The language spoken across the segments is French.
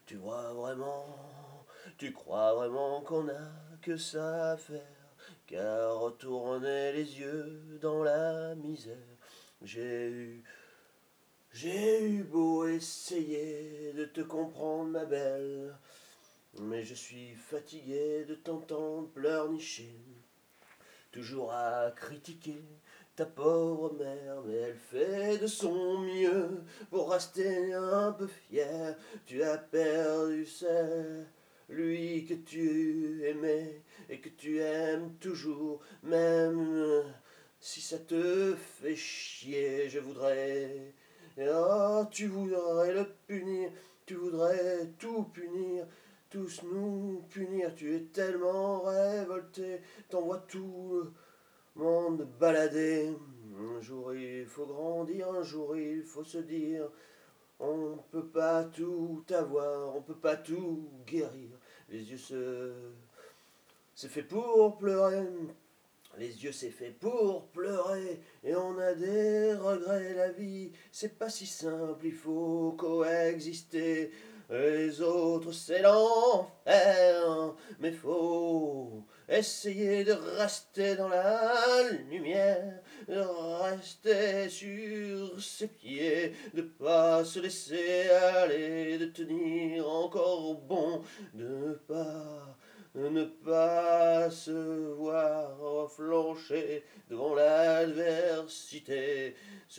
Tu vois vraiment, tu crois vraiment qu'on n'a que ça à faire qu'à retourner les yeux dans la misère. J'ai eu, j'ai eu beau essayer de te comprendre, ma belle, mais je suis fatigué de t'entendre pleurnicher, toujours à critiquer ta pauvre mère, mais elle fait de son mieux pour rester un peu fière. Tu as perdu lui que tu aimais et que tu aimes toujours, même si ça te fait chier. Je voudrais, oh, tu voudrais le punir, tu voudrais tout punir, tous nous punir. Tu es tellement révolté, t'envoies tout le monde balader. Un jour il faut grandir, un jour il faut se dire on peut pas tout avoir, on peut pas tout guérir. Les yeux c'est fait pour pleurer. Les yeux c'est fait pour pleurer et on a des regrets. La vie c'est pas si simple, il faut coexister. Les autres c'est l'enfer, mais faut essayer de rester dans la lumière, de rester sur ses pieds, de pas se laisser aller, de tenir encore bon, de ne pas se voir flancher devant l'adversité.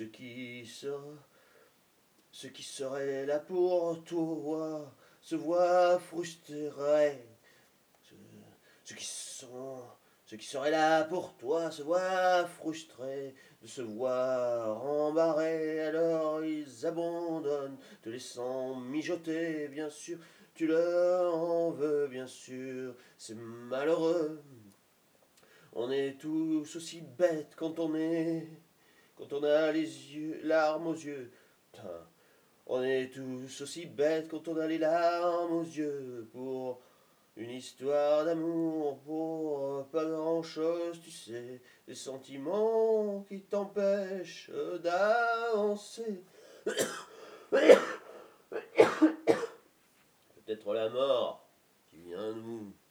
Ce qui serait là pour toi se voit frustré. Ce, ce qui sont, ce qui serait là pour toi se voit frustré de se voir embarré, alors ils abandonnent, te laissant mijoter, bien sûr. Tu leur en veux, bien sûr, c'est malheureux. On est tous aussi bêtes quand on a les yeux, larmes aux yeux. Putain, on est tous aussi bêtes quand on a les larmes aux yeux pour une histoire d'amour, pour pas grand chose, tu sais, des sentiments qui t'empêchent d'avancer. Peut-être la mort qui vient nous